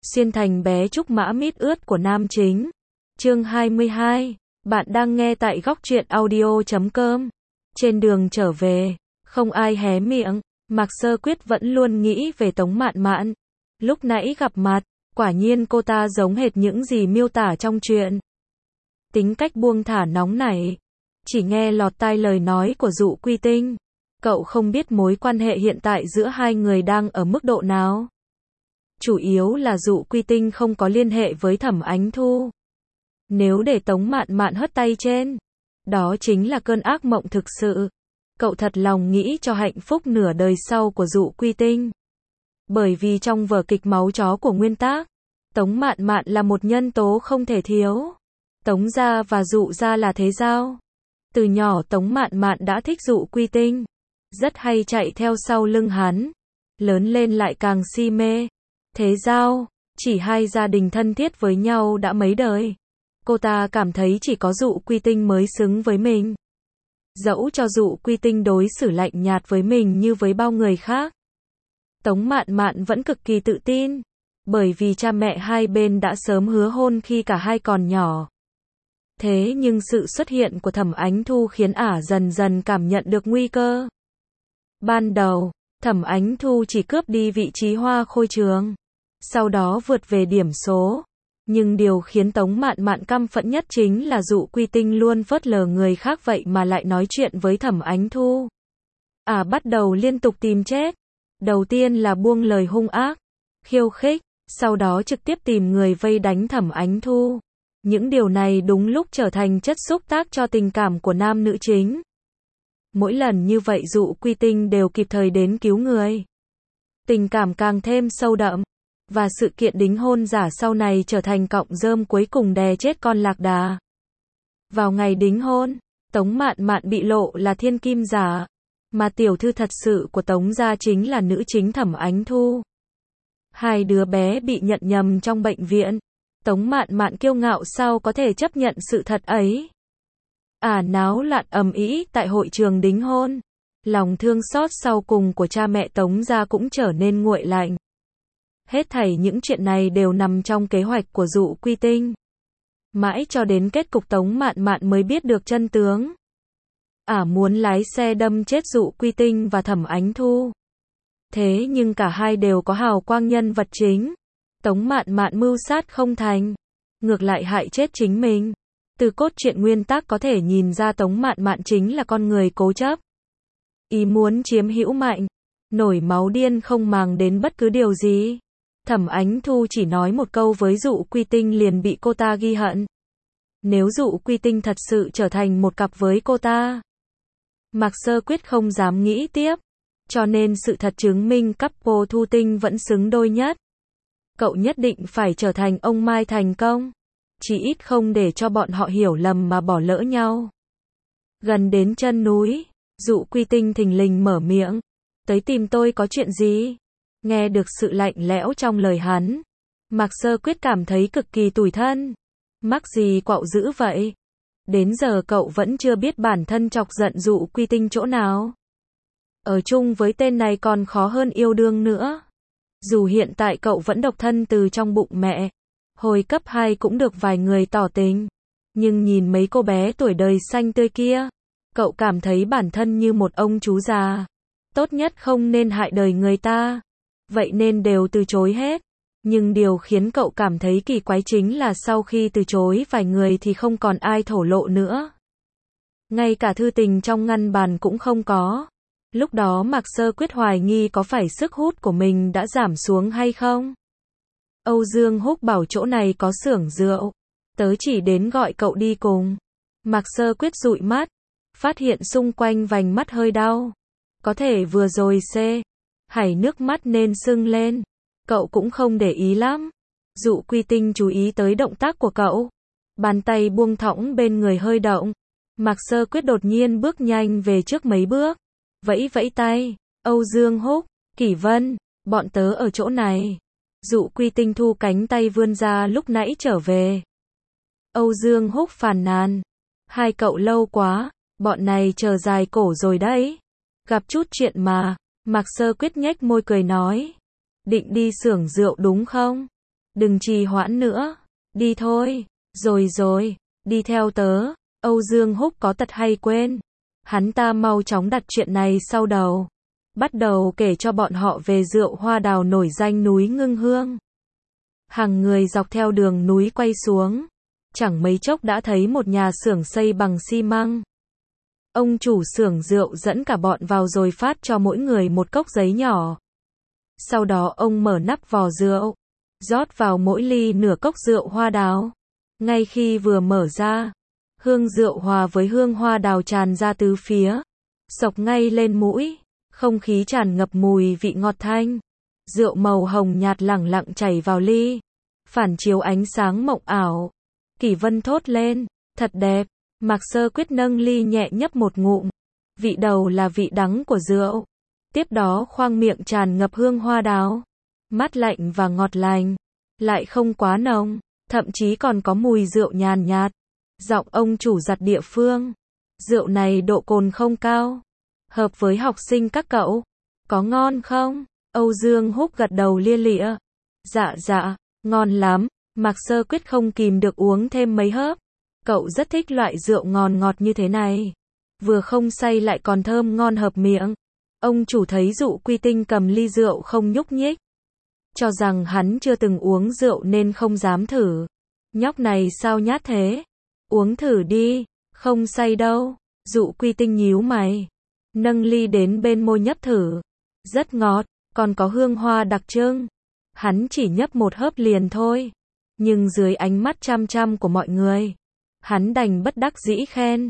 Xuyên thành bé trúc mã mít ướt của nam chính. Chương 22. Bạn đang nghe tại góc truyện audio.com. Trên đường trở về, không ai hé miệng, Mạc Sơ Quyết vẫn luôn nghĩ về Tống Mạn Mạn. Lúc nãy gặp mặt, quả nhiên cô ta giống hệt những gì miêu tả trong truyện. Tính cách buông thả nóng nảy, chỉ nghe lọt tai lời nói của Dụ Quy Tinh. Cậu không biết mối quan hệ hiện tại giữa hai người đang ở mức độ nào. Chủ yếu là Dụ Quy Tinh không có liên hệ với Thẩm Ánh Thu. Nếu để Tống Mạn Mạn hất tay trên, đó chính là cơn ác mộng thực sự. Cậu thật lòng nghĩ cho hạnh phúc nửa đời sau của Dụ Quy Tinh. Bởi vì trong vở kịch Máu Chó của Nguyên Tác, Tống Mạn Mạn là một nhân tố không thể thiếu. Tống gia và Dụ gia là thế giao. Từ nhỏ Tống Mạn Mạn đã thích Dụ Quy Tinh, rất hay chạy theo sau lưng hắn. Lớn lên lại càng si mê. Thế giao, chỉ hai gia đình thân thiết với nhau đã mấy đời. Cô ta cảm thấy chỉ có Dụ Quy Tinh mới xứng với mình. Dẫu cho Dụ Quy Tinh đối xử lạnh nhạt với mình như với bao người khác, Tống Mạn Mạn vẫn cực kỳ tự tin. Bởi vì cha mẹ hai bên đã sớm hứa hôn khi cả hai còn nhỏ. Thế nhưng sự xuất hiện của Thẩm Ánh Thu khiến ả dần dần cảm nhận được nguy cơ. Ban đầu, Thẩm Ánh Thu chỉ cướp đi vị trí hoa khôi trường, sau đó vượt về điểm số. Nhưng điều khiến Tống Mạn Mạn căm phẫn nhất chính là Dụ Quy Tinh luôn phớt lờ người khác vậy mà lại nói chuyện với Thẩm Ánh Thu. Ả bắt đầu liên tục tìm chết. Đầu tiên là buông lời hung ác, khiêu khích, sau đó trực tiếp tìm người vây đánh Thẩm Ánh Thu. Những điều này đúng lúc trở thành chất xúc tác cho tình cảm của nam nữ chính. Mỗi lần như vậy Dụ Quy Tinh đều kịp thời đến cứu người. Tình cảm càng thêm sâu đậm. Và sự kiện đính hôn giả sau này trở thành cọng rơm cuối cùng đè chết con lạc đà. Vào ngày đính hôn, Tống Mạn Mạn bị lộ là thiên kim giả, mà tiểu thư thật sự của Tống gia chính là nữ chính Thẩm Ánh Thu. Hai đứa bé bị nhận nhầm trong bệnh viện. Tống Mạn Mạn kiêu ngạo sao có thể chấp nhận sự thật ấy. Náo loạn ầm ĩ tại hội trường đính hôn. Lòng thương xót sau cùng của cha mẹ Tống gia cũng trở nên nguội lạnh. Hết thảy những chuyện này đều nằm trong kế hoạch của Dụ Quy Tinh. Mãi cho đến kết cục Tống Mạn Mạn mới biết được chân tướng. Muốn lái xe đâm chết Dụ Quy Tinh và Thẩm Ánh Thu. Thế nhưng cả hai đều có hào quang nhân vật chính. Tống Mạn Mạn mưu sát không thành, ngược lại hại chết chính mình. Từ cốt truyện Nguyên Tác có thể nhìn ra Tống Mạn Mạn chính là con người cố chấp. Ý muốn chiếm hữu mạnh, nổi máu điên không màng đến bất cứ điều gì. Thẩm Ánh Thu chỉ nói một câu với Dụ Quy Tinh liền bị cô ta ghi hận. Nếu Dụ Quy Tinh thật sự trở thành một cặp với cô ta, Mạc Sơ Quyết không dám nghĩ tiếp. Cho nên sự thật chứng minh couple Thu Tinh vẫn xứng đôi nhất. Cậu nhất định phải trở thành ông Mai thành công. Chỉ ít không để cho bọn họ hiểu lầm mà bỏ lỡ nhau. Gần đến chân núi, Dụ Quy Tinh thình lình mở miệng. Tới tìm tôi có chuyện gì? Nghe được sự lạnh lẽo trong lời hắn, Mạc Sơ Quyết cảm thấy cực kỳ tủi thân. Mắc gì quạo dữ vậy? Đến giờ cậu vẫn chưa biết bản thân chọc giận Dụ Quy Tinh chỗ nào. Ở chung với tên này còn khó hơn yêu đương nữa. Dù hiện tại cậu vẫn độc thân từ trong bụng mẹ, hồi cấp 2 cũng được vài người tỏ tình. Nhưng nhìn mấy cô bé tuổi đời xanh tươi kia, cậu cảm thấy bản thân như một ông chú già. Tốt nhất không nên hại đời người ta. Vậy nên đều từ chối hết. Nhưng điều khiến cậu cảm thấy kỳ quái chính là sau khi từ chối vài người thì không còn ai thổ lộ nữa. Ngay cả thư tình trong ngăn bàn cũng không có. Lúc đó Mạc Sơ Quyết hoài nghi có phải sức hút của mình đã giảm xuống hay không. Âu Dương Húc bảo chỗ này có xưởng rượu, tớ chỉ đến gọi cậu đi cùng. Mạc Sơ Quyết dụi mắt, phát hiện xung quanh vành mắt hơi đau. Có thể vừa rồi hảy nước mắt nên sưng lên. Cậu cũng không để ý lắm. Dụ Quy Tinh chú ý tới động tác của cậu. Bàn tay buông thõng bên người hơi động. Mạc Sơ Quyết đột nhiên bước nhanh về trước mấy bước. Vẫy vẫy tay. Âu Dương Húc, Kỷ Vân, bọn tớ ở chỗ này. Dụ Quy Tinh thu cánh tay vươn ra lúc nãy trở về. Âu Dương Húc phàn nàn. Hai cậu lâu quá, bọn này chờ dài cổ rồi đấy. Gặp chút chuyện mà. Mạc Sơ Quyết nhếch môi cười nói. Định đi xưởng rượu đúng không? đừng trì hoãn nữa, đi thôi, rồi, đi theo tớ. Âu Dương Húc có tật hay quên. Hắn ta mau chóng đặt chuyện này sau đầu. Bắt đầu kể cho bọn họ về rượu hoa đào nổi danh núi Ngưng Hương. Hàng người dọc theo đường núi quay xuống. Chẳng mấy chốc đã thấy một nhà xưởng xây bằng xi măng. Ông chủ xưởng rượu dẫn cả bọn vào rồi phát cho mỗi người một cốc giấy nhỏ. Sau đó ông mở nắp vò rượu, rót vào mỗi ly nửa cốc rượu hoa đào. Ngay khi vừa mở ra, hương rượu hòa với hương hoa đào tràn ra tứ phía, xộc ngay lên mũi, không khí tràn ngập mùi vị ngọt thanh. Rượu màu hồng nhạt lẳng lặng chảy vào ly, phản chiếu ánh sáng mộng ảo. Kỷ Vân thốt lên, thật đẹp. Mạc Sơ Quyết nâng ly nhẹ nhấp một ngụm. Vị đầu là vị đắng của rượu. Tiếp đó khoang miệng tràn ngập hương hoa đào. Mát lạnh và ngọt lành. Lại không quá nồng. Thậm chí còn có mùi rượu nhàn nhạt. Giọng ông chủ giặt địa phương. Rượu này độ cồn không cao. Hợp với học sinh các cậu. Có ngon không? Âu Dương Húc gật đầu lia lịa. Dạ, ngon lắm. Mạc Sơ Quyết không kìm được uống thêm mấy hớp. Cậu rất thích loại rượu ngon ngọt như thế này. Vừa không say lại còn thơm ngon hợp miệng. Ông chủ thấy Dụ Quy Tinh cầm ly rượu không nhúc nhích. Cho rằng hắn chưa từng uống rượu nên không dám thử. Nhóc này sao nhát thế? Uống thử đi, không say đâu. Dụ Quy Tinh nhíu mày. Nâng ly đến bên môi nhấp thử. Rất ngọt, còn có hương hoa đặc trưng. Hắn chỉ nhấp một hớp liền thôi. Nhưng dưới ánh mắt chăm chăm của mọi người, hắn đành bất đắc dĩ khen.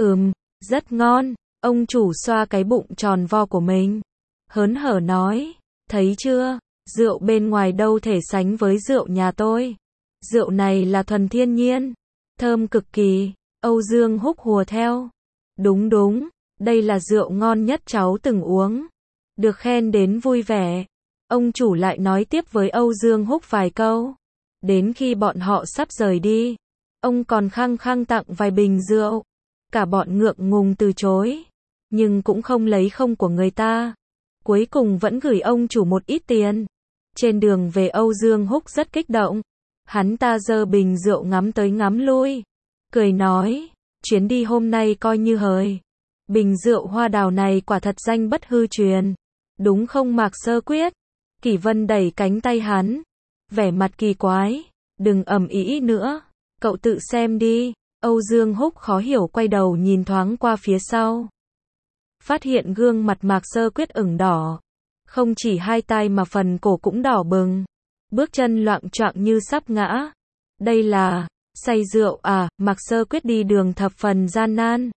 Rất ngon. Ông chủ xoa cái bụng tròn vo của mình. Hớn hở nói. Thấy chưa, rượu bên ngoài đâu thể sánh với rượu nhà tôi. Rượu này là thuần thiên nhiên. Thơm cực kỳ. Âu Dương Húc hùa theo. Đúng, đây là rượu ngon nhất cháu từng uống. Được khen đến vui vẻ. Ông chủ lại nói tiếp với Âu Dương Húc vài câu. Đến khi bọn họ sắp rời đi, ông còn khăng khăng tặng vài bình rượu. Cả bọn ngượng ngùng từ chối, nhưng cũng không lấy không của người ta. Cuối cùng vẫn gửi ông chủ một ít tiền. Trên đường về Âu Dương Húc rất kích động. Hắn ta giơ bình rượu ngắm tới ngắm lui. Cười nói, chuyến đi hôm nay coi như hời. Bình rượu hoa đào này quả thật danh bất hư truyền. Đúng không Mạc Sơ Quyết? Kỷ Vân đẩy cánh tay hắn. Vẻ mặt kỳ quái. Đừng ầm ĩ nữa. Cậu tự xem đi. Âu Dương Húc khó hiểu quay đầu nhìn thoáng qua phía sau. Phát hiện gương mặt Mạc Sơ Quyết ửng đỏ. Không chỉ hai tai mà phần cổ cũng đỏ bừng. Bước chân loạng choạng như sắp ngã. Đây là say rượu à? Mạc Sơ Quyết đi đường thập phần gian nan.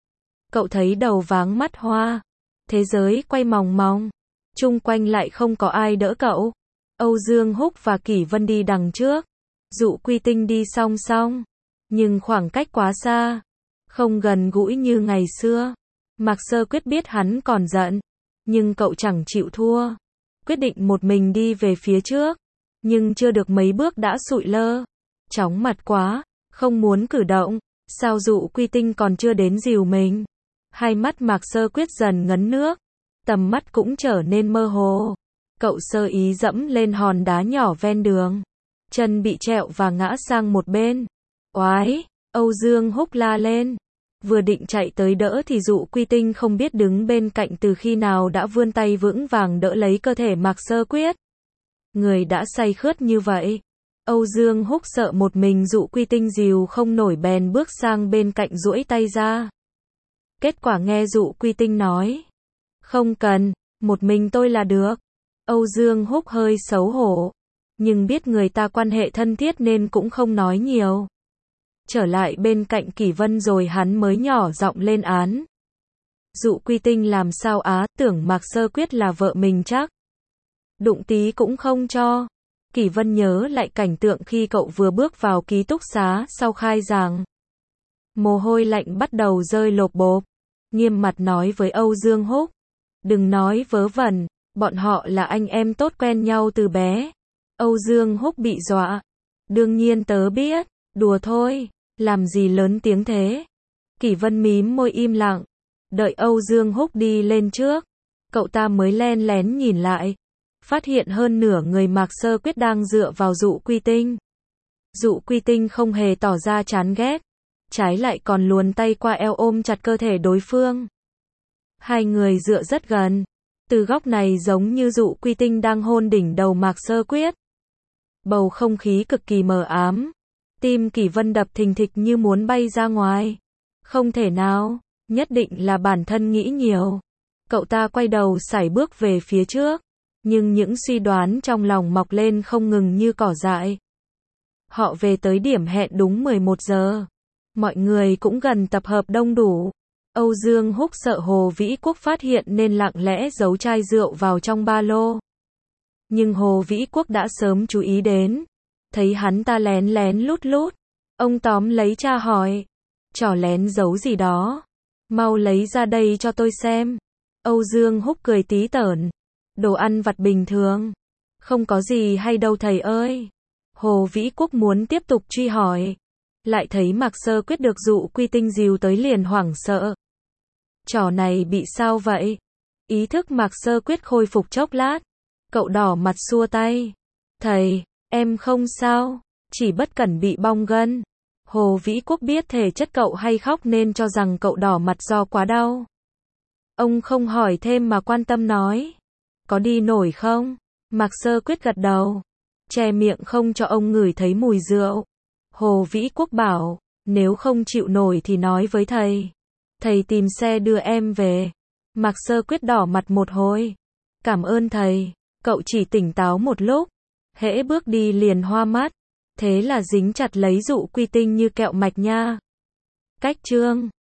Cậu thấy đầu váng mắt hoa. Thế giới quay mòng mòng. Chung quanh lại không có ai đỡ cậu. Âu Dương Húc và Kỷ Vân đi đằng trước. Dụ Quy Tinh đi song song. Nhưng khoảng cách quá xa. Không gần gũi như ngày xưa. Mạc Sơ Quyết biết hắn còn giận. Nhưng cậu chẳng chịu thua. Quyết định một mình đi về phía trước. Nhưng chưa được mấy bước đã sụi lơ. Chóng mặt quá. Không muốn cử động. Sao Dụ Quy Tinh còn chưa đến dìu mình. Hai mắt Mạc Sơ Quyết dần ngấn nước. Tầm mắt cũng trở nên mơ hồ. Cậu sơ ý dẫm lên hòn đá nhỏ ven đường. Chân bị trẹo và ngã sang một bên. Oái! Âu Dương Húc la lên. Vừa định chạy tới đỡ thì Dụ Quy Tinh không biết đứng bên cạnh từ khi nào đã vươn tay vững vàng đỡ lấy cơ thể Mạc Sơ Quyết. Người đã say khướt như vậy. Âu Dương Húc sợ một mình Dụ Quy Tinh dìu không nổi bèn bước sang bên cạnh duỗi tay ra. Kết quả nghe Dụ Quy Tinh nói. Không cần, một mình tôi là được. Âu Dương Húc hơi xấu hổ. Nhưng biết người ta quan hệ thân thiết nên cũng không nói nhiều. Trở lại bên cạnh Kỷ Vân rồi hắn mới nhỏ giọng lên án. Dụ Quy Tinh làm sao á, tưởng Mạc Sơ Quyết là vợ mình chắc. Đụng tí cũng không cho. Kỷ Vân nhớ lại cảnh tượng khi cậu vừa bước vào ký túc xá sau khai giảng. Mồ hôi lạnh bắt đầu rơi lộp bộp. Nghiêm mặt nói với Âu Dương Húc. Đừng nói vớ vẩn, bọn họ là anh em tốt quen nhau từ bé. Âu Dương Húc bị dọa. Đương nhiên tớ biết, đùa thôi, làm gì lớn tiếng thế. Kỷ Vân mím môi im lặng. Đợi Âu Dương Húc đi lên trước, cậu ta mới len lén nhìn lại. phát hiện hơn nửa người Mạc Sơ Quyết đang dựa vào Dụ Quy Tinh. Dụ Quy Tinh không hề tỏ ra chán ghét, trái lại còn luồn tay qua eo ôm chặt cơ thể đối phương. Hai người dựa rất gần, từ góc này giống như Dụ Quy Tinh đang hôn đỉnh đầu Mạc Sơ Quyết. Bầu không khí cực kỳ mờ ám, tim Kỷ Vân đập thình thịch như muốn bay ra ngoài. Không thể nào, nhất định là bản thân nghĩ nhiều. Cậu ta quay đầu sải bước về phía trước, nhưng những suy đoán trong lòng mọc lên không ngừng như cỏ dại. Họ về tới điểm hẹn đúng 11 giờ. Mọi người cũng gần tập hợp đông đủ. Âu Dương Húc sợ Hồ Vĩ Quốc phát hiện nên lặng lẽ giấu chai rượu vào trong ba lô. Nhưng Hồ Vĩ Quốc đã sớm chú ý đến. Thấy hắn ta lén lén lút lút. Ông tóm lấy cha hỏi. Trò lén giấu gì đó? Mau lấy ra đây cho tôi xem. Âu Dương Húc cười tí tởn. Đồ ăn vặt bình thường. Không có gì hay đâu thầy ơi. Hồ Vĩ Quốc muốn tiếp tục truy hỏi. Lại thấy Mạc Sơ Quyết được Dụ Quy Tinh dìu tới liền hoảng sợ. Trò này bị sao vậy? Ý thức Mạc Sơ Quyết khôi phục chốc lát. Cậu đỏ mặt xua tay. Thầy, em không sao. Chỉ bất cẩn bị bong gân. Hồ Vĩ Quốc biết thể chất cậu hay khóc nên cho rằng cậu đỏ mặt do quá đau. Ông không hỏi thêm mà quan tâm nói. Có đi nổi không? Mạc Sơ Quyết gật đầu. Che miệng không cho ông ngửi thấy mùi rượu. Hồ Vĩ Quốc bảo, nếu không chịu nổi thì nói với thầy. Thầy tìm xe đưa em về. Mạc Sơ Quyết đỏ mặt một hồi. Cảm ơn thầy, cậu chỉ tỉnh táo một lúc. Hễ bước đi liền hoa mắt. Thế là dính chặt lấy Dụ Quy Tinh như kẹo mạch nha. Cách chương